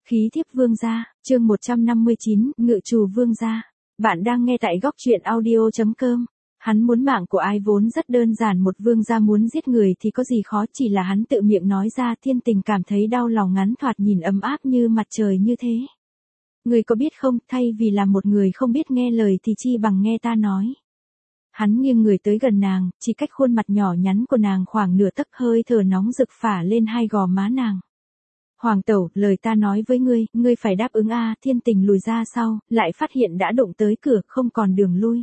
Khí thiếp vương gia, chương 159, ngự trù vương gia. Bạn đang nghe tại góc truyện audio.com. Hắn muốn mạng của ai vốn rất đơn giản, một vương gia muốn giết người thì có gì khó, chỉ là hắn tự miệng nói ra. Thiên Tình cảm thấy đau lòng, ngắn thoạt nhìn ấm áp như mặt trời như thế. Người có biết không, thay vì là một người không biết nghe lời thì chi bằng nghe ta nói. Hắn nghiêng người tới gần nàng, chỉ cách khuôn mặt nhỏ nhắn của nàng khoảng nửa tấc, hơi thở nóng rực phả lên hai gò má nàng. Hoàng tẩu, lời ta nói với ngươi phải đáp ứng a. Thiên Tình lùi ra sau, lại phát hiện đã đụng tới cửa, không còn đường lui.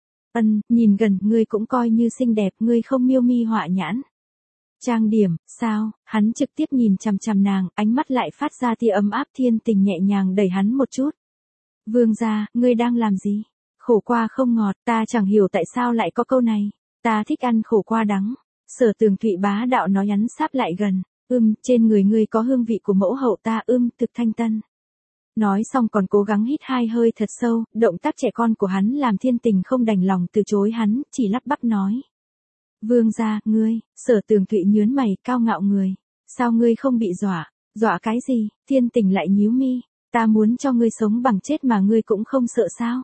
Nhìn gần, ngươi cũng coi như xinh đẹp, ngươi không miêu mi họa nhãn. Trang điểm, sao? Hắn trực tiếp nhìn chằm chằm nàng, ánh mắt lại phát ra tia ấm áp. Thiên Tình nhẹ nhàng đẩy hắn một chút. Vương gia, ngươi đang làm gì? Khổ qua không ngọt, ta chẳng hiểu tại sao lại có câu này. Ta thích ăn khổ qua đắng. Sở Tường Thụy bá đạo nói, nhắn sáp lại gần. Trên người ngươi có hương vị của mẫu hậu ta, thực thanh tân. Nói xong còn cố gắng hít hai hơi thật sâu, động tác trẻ con của hắn làm Thiên Tình không đành lòng từ chối hắn, chỉ lắp bắp nói. Vương gia, ngươi, Sở Tường Thụy nhớn mày, cao ngạo người. Sao ngươi không bị dọa? Dọa cái gì? Thiên Tình lại nhíu mi. Ta muốn cho ngươi sống bằng chết mà ngươi cũng không sợ sao?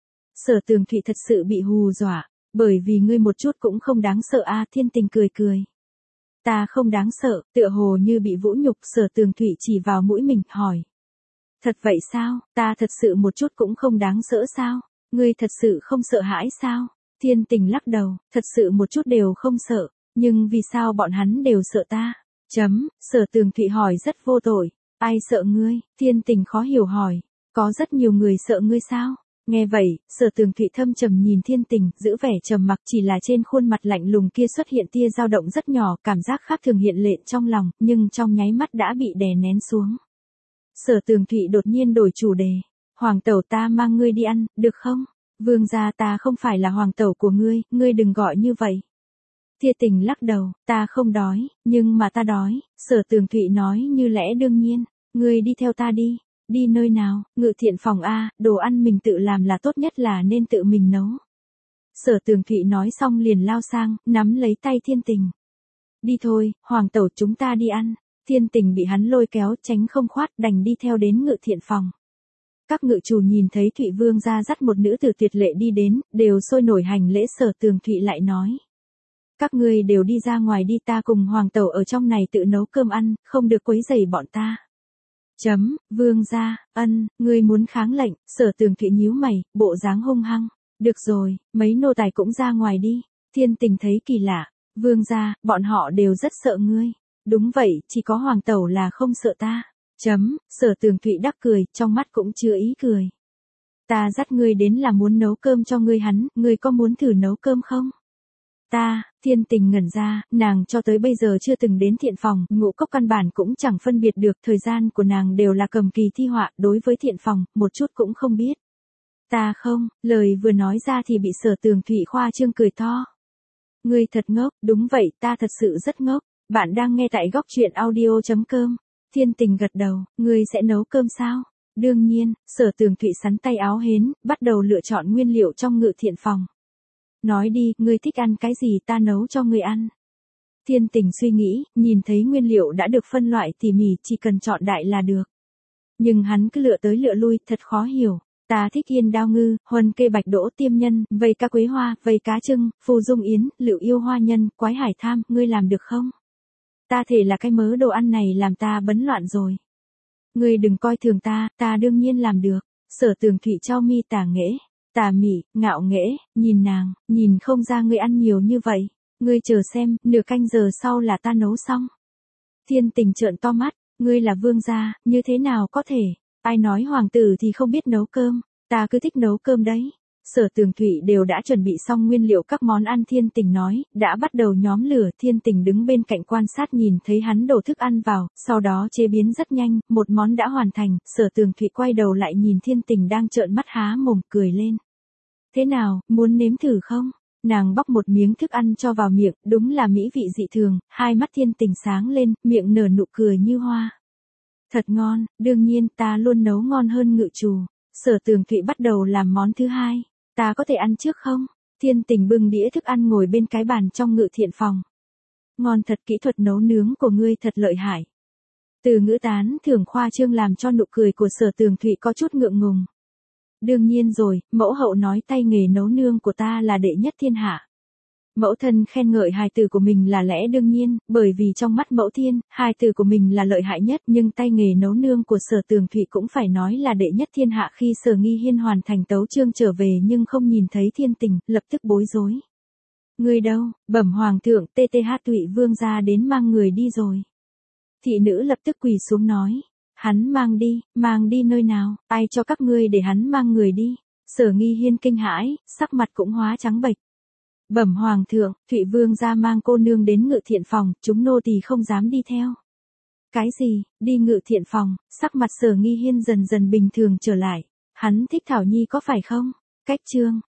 Sở Tường Thụy thật sự bị hù dọa, bởi vì ngươi một chút cũng không đáng sợ a. Thiên Tình cười cười. Ta không đáng sợ, tựa hồ như bị vũ nhục. Sở Tường Thụy chỉ vào mũi mình, hỏi. Thật vậy sao, ta thật sự một chút cũng không đáng sợ sao? Ngươi thật sự không sợ hãi sao? Thiên Tình lắc đầu, thật sự một chút đều không sợ, nhưng vì sao bọn hắn đều sợ ta? Sở Tường Thụy hỏi rất vô tội. Ai sợ ngươi? Thiên Tình khó hiểu hỏi. Có rất nhiều người sợ ngươi sao? Nghe vậy, Sở Tường Thụy thâm trầm nhìn Thiên Tình, giữ vẻ trầm mặc, chỉ là trên khuôn mặt lạnh lùng kia xuất hiện tia dao động rất nhỏ, cảm giác khác thường hiện lên trong lòng, nhưng trong nháy mắt đã bị đè nén xuống. Sở Tường Thụy đột nhiên đổi chủ đề. Hoàng tẩu, ta mang ngươi đi ăn, được không? Vương gia, ta không phải là hoàng tẩu của ngươi đừng gọi như vậy. Thiên Tình lắc đầu, ta không đói, nhưng mà ta đói. Sở Tường Thụy nói như lẽ đương nhiên, ngươi đi theo ta đi. Đi nơi nào? Ngự thiện phòng a, đồ ăn mình tự làm là tốt nhất, là nên tự mình nấu. Sở Tường Thụy nói xong liền lao sang, nắm lấy tay Thiên Tình. Đi thôi, hoàng tẩu, chúng ta đi ăn. Thiên Tình bị hắn lôi kéo, tránh không khoát, đành đi theo đến ngự thiện phòng. Các ngự chủ nhìn thấy Thụy Vương gia dắt một nữ tử tuyệt lệ đi đến, đều sôi nổi hành lễ. Sở Tường Thụy lại nói. Các ngươi đều đi ra ngoài đi, ta cùng hoàng tẩu ở trong này tự nấu cơm ăn, không được quấy rầy bọn ta. Vương gia, ngươi muốn kháng lệnh. Sở Tường Thụy nhíu mày, bộ dáng hung hăng. Được rồi, mấy nô tài cũng ra ngoài đi. Thiên Tình thấy kỳ lạ. Vương gia, bọn họ đều rất sợ ngươi. Đúng vậy, chỉ có hoàng tẩu là không sợ ta. Sở Tường Thụy đắc cười, trong mắt cũng chưa ý cười. Ta dắt ngươi đến là muốn nấu cơm cho ngươi, ngươi có muốn thử nấu cơm không? Thiên Tình ngẩn ra, nàng cho tới bây giờ chưa từng đến thiện phòng, ngũ cốc căn bản cũng chẳng phân biệt được, thời gian của nàng đều là cầm kỳ thi họa, đối với thiện phòng, một chút cũng không biết. Ta không, lời vừa nói ra thì bị Sở Tường Thụy khoa trương cười to. Ngươi thật ngốc, đúng vậy, ta thật sự rất ngốc. Bạn đang nghe tại góc truyện audio.com. Thiên Tình gật đầu, ngươi sẽ nấu cơm sao? Đương nhiên. Sở Tường Thụy sắn tay áo hến, bắt đầu lựa chọn nguyên liệu trong ngự thiện phòng. Nói đi, ngươi thích ăn cái gì, ta nấu cho ngươi ăn. Thiên Tình suy nghĩ, nhìn thấy nguyên liệu đã được phân loại tỉ mỉ, chỉ cần chọn đại là được. Nhưng hắn cứ lựa tới lựa lui, thật khó hiểu. Ta thích yên đao ngư, huân kê bạch đỗ, tiêm nhân, vây cá quế hoa, vây cá trưng, phù dung yến, lựu yêu hoa nhân, quái hải tham, ngươi làm được không? Ta thể là cái mớ đồ ăn này làm ta bấn loạn rồi. Ngươi đừng coi thường ta, ta đương nhiên làm được. Sở Tường Thụy trao mi tà nghễ. Tà mị, ngạo nghễ, nhìn nàng, nhìn không ra ngươi ăn nhiều như vậy. Ngươi chờ xem, nửa canh giờ sau là ta nấu xong. Thiên Tình trợn to mắt, ngươi là vương gia, như thế nào có thể? Ai nói hoàng tử thì không biết nấu cơm, ta cứ thích nấu cơm đấy. Sở Tường Thụy đều đã chuẩn bị xong nguyên liệu các món ăn. Thiên Tình nói, đã bắt đầu nhóm lửa. Thiên Tình đứng bên cạnh quan sát, nhìn thấy hắn đổ thức ăn vào, sau đó chế biến rất nhanh, một món đã hoàn thành. Sở Tường Thụy quay đầu lại nhìn Thiên Tình đang trợn mắt há mồm, cười lên. Thế nào, muốn nếm thử không? Nàng bóc một miếng thức ăn cho vào miệng, đúng là mỹ vị dị thường, hai mắt Thiên Tình sáng lên, miệng nở nụ cười như hoa. Thật ngon, đương nhiên ta luôn nấu ngon hơn ngự trù. Sở Tường Thụy bắt đầu làm món thứ hai. Ta có thể ăn trước không? Thiên Tình bưng đĩa thức ăn ngồi bên cái bàn trong ngự thiện phòng. Ngon thật, kỹ thuật nấu nướng của ngươi thật lợi hại. Từ ngữ tán thưởng khoa trương làm cho nụ cười của Sở Tường Thụy có chút ngượng ngùng. Đương nhiên rồi, mẫu hậu nói tay nghề nấu nương của ta là đệ nhất thiên hạ. Mẫu thân khen ngợi hài tử của mình là lẽ đương nhiên, bởi vì trong mắt mẫu thiên, hài tử của mình là lợi hại nhất, nhưng tay nghề nấu nương của Sở Tường Thụy cũng phải nói là đệ nhất thiên hạ. Khi Sở Nghi Hiên hoàn thành tấu chương trở về nhưng không nhìn thấy Thiên Tình, lập tức bối rối. Người đâu? Bẩm hoàng thượng, TTH Thụy vương gia đến mang người đi rồi. Thị nữ lập tức quỳ xuống nói. Hắn mang đi nơi nào, ai cho các ngươi để hắn mang người đi? Sở Nghi Hiên kinh hãi, sắc mặt cũng hóa trắng bệch. Bẩm hoàng thượng, Thụy vương gia mang cô nương đến Ngự Thiện phòng, chúng nô tỳ không dám đi theo. Cái gì, đi Ngự Thiện phòng? Sắc mặt Sở Nghi Hiên dần dần bình thường trở lại. Hắn thích Thảo Nhi có phải không? Cách chương